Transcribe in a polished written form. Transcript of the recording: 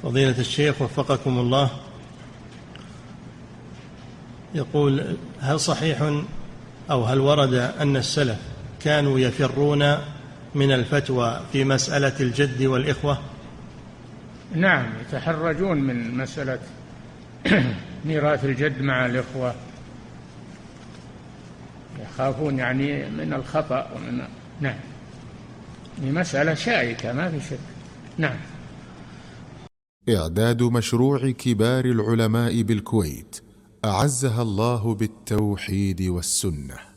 فضيلة الشيخ وفقكم الله، يقول: هل صحيح أو هل ورد أن السلف كانوا يفرون من الفتوى في مسألة الجد والإخوة؟ نعم، يتحرجون من مسألة ميراث الجد مع الإخوة، يخافون يعني من الخطأ نعم، هي مسألة شائكة ما في شك. نعم. إعداد مشروع كبار العلماء بالكويت أعزها الله بالتوحيد والسنة.